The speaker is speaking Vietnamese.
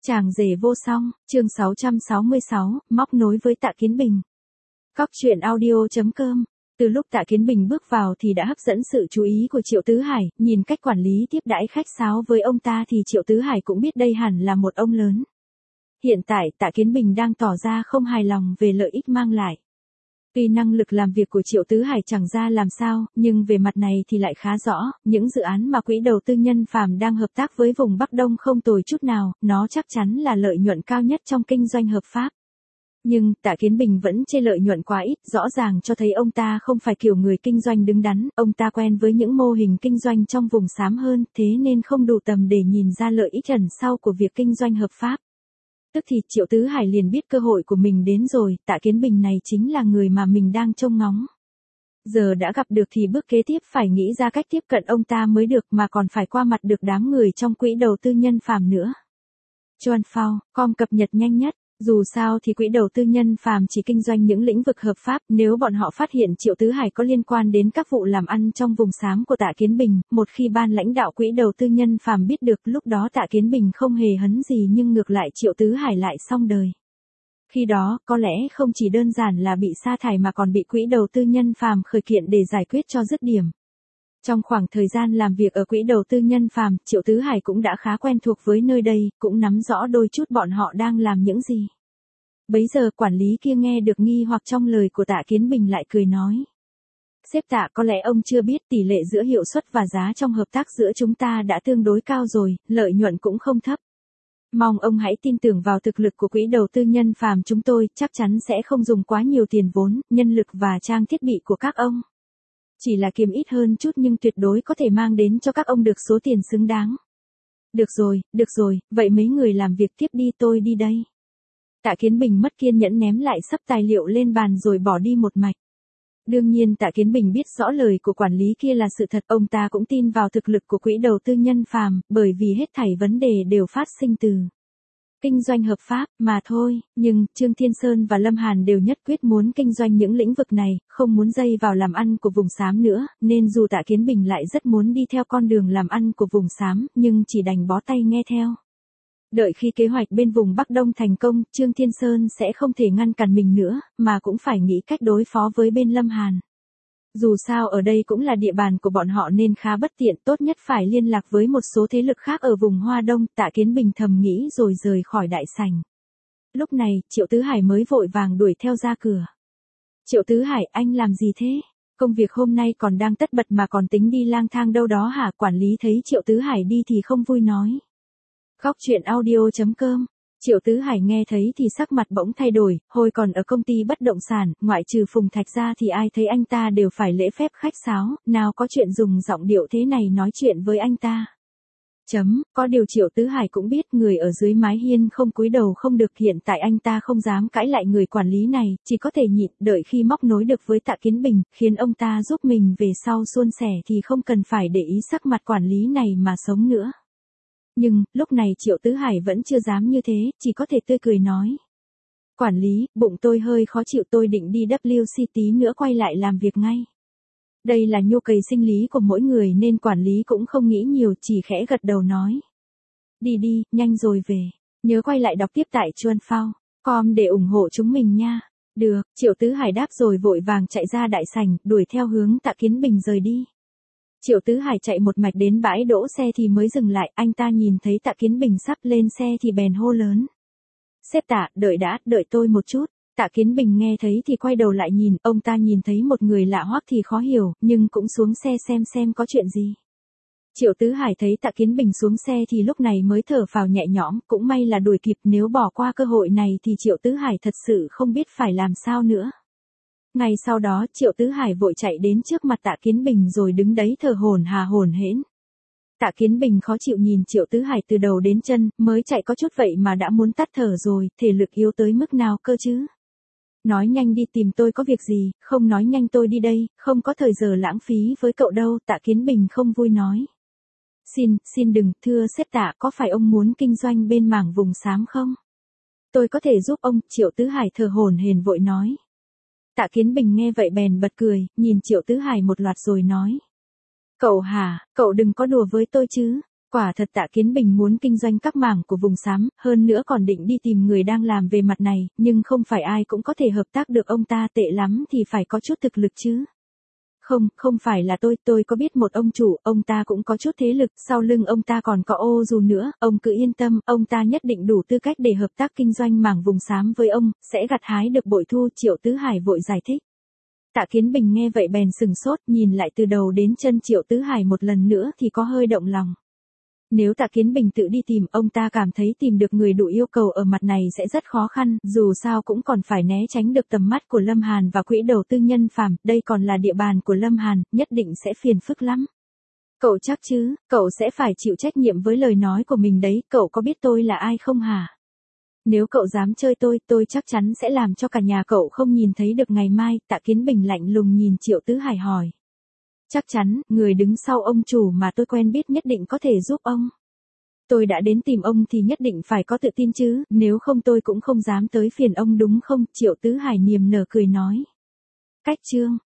Chàng rể vô song, chương 666, móc nối với Tạ Kiến Bình. Cóc truyện audio.com. Từ lúc Tạ Kiến Bình bước vào thì đã hấp dẫn sự chú ý của Triệu Tứ Hải, nhìn cách quản lý tiếp đãi khách sáo với ông ta thì Triệu Tứ Hải cũng biết đây hẳn là một ông lớn. Hiện tại Tạ Kiến Bình đang tỏ ra không hài lòng về lợi ích mang lại. Tuy năng lực làm việc của Triệu Tứ Hải chẳng ra làm sao, nhưng về mặt này thì lại khá rõ, những dự án mà quỹ đầu tư Nhân Phàm đang hợp tác với vùng Bắc Đông không tồi chút nào, nó chắc chắn là lợi nhuận cao nhất trong kinh doanh hợp pháp. Nhưng Tạ Kiến Bình vẫn chê lợi nhuận quá ít, rõ ràng cho thấy ông ta không phải kiểu người kinh doanh đứng đắn, ông ta quen với những mô hình kinh doanh trong vùng xám hơn, thế nên không đủ tầm để nhìn ra lợi ích ẩn sau của việc kinh doanh hợp pháp. Tức thì Triệu Tứ Hải liền biết cơ hội của mình đến rồi, Tạ Kiến Bình này chính là người mà mình đang trông ngóng. Giờ đã gặp được thì bước kế tiếp phải nghĩ ra cách tiếp cận ông ta mới được, mà còn phải qua mặt được đám người trong quỹ đầu tư Nhân Phàm nữa. Chuanphao.com cập nhật nhanh nhất. Dù sao thì quỹ đầu tư Nhân Phàm chỉ kinh doanh những lĩnh vực hợp pháp, nếu bọn họ phát hiện Triệu Tứ Hải có liên quan đến các vụ làm ăn trong vùng xám của Tạ Kiến Bình, một khi ban lãnh đạo quỹ đầu tư Nhân Phàm biết được, lúc đó Tạ Kiến Bình không hề hấn gì nhưng ngược lại Triệu Tứ Hải lại xong đời. Khi đó, có lẽ không chỉ đơn giản là bị sa thải mà còn bị quỹ đầu tư Nhân Phàm khởi kiện để giải quyết cho dứt điểm. Trong khoảng thời gian làm việc ở quỹ đầu tư Nhân Phàm, Triệu Tứ Hải cũng đã khá quen thuộc với nơi đây, cũng nắm rõ đôi chút bọn họ đang làm những gì. Bấy giờ quản lý kia nghe được nghi hoặc trong lời của Tạ Kiến Bình lại cười nói. Sếp Tạ, có lẽ ông chưa biết tỷ lệ giữa hiệu suất và giá trong hợp tác giữa chúng ta đã tương đối cao rồi, lợi nhuận cũng không thấp. Mong ông hãy tin tưởng vào thực lực của quỹ đầu tư Nhân Phàm chúng tôi, chắc chắn sẽ không dùng quá nhiều tiền vốn, nhân lực và trang thiết bị của các ông. Chỉ là kiếm ít hơn chút nhưng tuyệt đối có thể mang đến cho các ông được số tiền xứng đáng. Được rồi, vậy mấy người làm việc tiếp đi, tôi đi đây. Tạ Kiến Bình mất kiên nhẫn ném lại sắp tài liệu lên bàn rồi bỏ đi một mạch. Đương nhiên Tạ Kiến Bình biết rõ lời của quản lý kia là sự thật, ông ta cũng tin vào thực lực của quỹ đầu tư Nhân Phàm, bởi vì hết thảy vấn đề đều phát sinh từ kinh doanh hợp pháp mà thôi, nhưng Trương Thiên Sơn và Lâm Hàn đều nhất quyết muốn kinh doanh những lĩnh vực này, không muốn dây vào làm ăn của vùng xám nữa, nên dù Tạ Kiến Bình lại rất muốn đi theo con đường làm ăn của vùng xám, nhưng chỉ đành bó tay nghe theo. Đợi khi kế hoạch bên vùng Bắc Đông thành công, Trương Thiên Sơn sẽ không thể ngăn cản mình nữa, mà cũng phải nghĩ cách đối phó với bên Lâm Hàn. Dù sao ở đây cũng là địa bàn của bọn họ nên khá bất tiện, tốt nhất phải liên lạc với một số thế lực khác ở vùng Hoa Đông, Tạ Kiến Bình thầm nghĩ rồi rời khỏi đại sảnh. Lúc này, Triệu Tứ Hải mới vội vàng đuổi theo ra cửa. Triệu Tứ Hải, anh làm gì thế? Công việc hôm nay còn đang tất bật mà còn tính đi lang thang đâu đó hả? Quản lý thấy Triệu Tứ Hải đi thì không vui nói. Cóc truyện audio.com. Triệu Tứ Hải nghe thấy thì sắc mặt bỗng thay đổi, hồi còn ở công ty bất động sản, ngoại trừ Phùng Thạch ra thì ai thấy anh ta đều phải lễ phép khách sáo, nào có chuyện dùng giọng điệu thế này nói chuyện với anh ta. Có điều Triệu Tứ Hải cũng biết người ở dưới mái hiên không cúi đầu không được, hiện tại anh ta không dám cãi lại người quản lý này, chỉ có thể nhịn, đợi khi móc nối được với Tạ Kiến Bình, khiến ông ta giúp mình về sau suôn sẻ thì không cần phải để ý sắc mặt quản lý này mà sống nữa. Nhưng, lúc này Triệu Tứ Hải vẫn chưa dám như thế, chỉ có thể tươi cười nói. Quản lý, bụng tôi hơi khó chịu, tôi định đi WC tí nữa quay lại làm việc ngay. Đây là nhu cầu sinh lý của mỗi người nên quản lý cũng không nghĩ nhiều, chỉ khẽ gật đầu nói. Đi, nhanh rồi về. Nhớ quay lại đọc tiếp tại Chuanphao.com để ủng hộ chúng mình nha. Được, Triệu Tứ Hải đáp rồi vội vàng chạy ra đại sảnh, đuổi theo hướng Tạ Kiến Bình rời đi. Triệu Tứ Hải chạy một mạch đến bãi đỗ xe thì mới dừng lại, anh ta nhìn thấy Tạ Kiến Bình sắp lên xe thì bèn hô lớn. Sếp Tạ, đợi đã, đợi tôi một chút. Tạ Kiến Bình nghe thấy thì quay đầu lại nhìn, ông ta nhìn thấy một người lạ hoắc thì khó hiểu, nhưng cũng xuống xe xem có chuyện gì. Triệu Tứ Hải thấy Tạ Kiến Bình xuống xe thì lúc này mới thở phào nhẹ nhõm, cũng may là đuổi kịp, nếu bỏ qua cơ hội này thì Triệu Tứ Hải thật sự không biết phải làm sao nữa. Ngay sau đó Triệu Tứ Hải vội chạy đến trước mặt Tạ Kiến Bình rồi đứng đấy thở hổn hển. Tạ Kiến Bình khó chịu nhìn Triệu Tứ Hải từ đầu đến chân, mới chạy có chút vậy mà đã muốn tắt thở rồi, thể lực yếu tới mức nào cơ chứ? Nói nhanh đi, tìm tôi có việc gì, không nói nhanh tôi đi đây, không có thời giờ lãng phí với cậu đâu, Tạ Kiến Bình không vui nói. Xin đừng, thưa sếp Tạ, có phải ông muốn kinh doanh bên mảng vùng xám không? Tôi có thể giúp ông, Triệu Tứ Hải thở hổn hển vội nói. Tạ Kiến Bình nghe vậy bèn bật cười, nhìn Triệu Tứ Hải một loạt rồi nói. Cậu hả, cậu đừng có đùa với tôi chứ, Quả thật Tạ Kiến Bình muốn kinh doanh các mảng của vùng xám, hơn nữa còn định đi tìm người đang làm về mặt này, nhưng không phải ai cũng có thể hợp tác được ông ta, tệ lắm thì phải có chút thực lực chứ. Không phải là tôi có biết một ông chủ, ông ta cũng có chút thế lực, sau lưng ông ta còn có ô dù nữa, ông cứ yên tâm, ông ta nhất định đủ tư cách để hợp tác kinh doanh mảng vùng xám với ông, sẽ gặt hái được bội thu. Triệu Tứ Hải vội giải thích. Tạ Kiến Bình nghe vậy bèn sừng sốt, nhìn lại từ đầu đến chân Triệu Tứ Hải một lần nữa thì có hơi động lòng. Nếu Tạ Kiến Bình tự đi tìm, ông ta cảm thấy tìm được người đủ yêu cầu ở mặt này sẽ rất khó khăn, dù sao cũng còn phải né tránh được tầm mắt của Lâm Hàn và quỹ đầu tư Nhân Phàm, đây còn là địa bàn của Lâm Hàn, nhất định sẽ phiền phức lắm. Cậu chắc chứ, cậu sẽ phải chịu trách nhiệm với lời nói của mình đấy, cậu có biết tôi là ai không hả? Nếu cậu dám chơi tôi chắc chắn sẽ làm cho cả nhà cậu không nhìn thấy được ngày mai. Tạ Kiến Bình lạnh lùng nhìn Triệu Tứ Hải hỏi. Chắc chắn, người đứng sau ông chủ mà tôi quen biết nhất định có thể giúp ông. Tôi đã đến tìm ông thì nhất định phải có tự tin chứ, nếu không tôi cũng không dám tới phiền ông đúng không? Triệu Tứ Hải niềm nở cười nói. Cách chương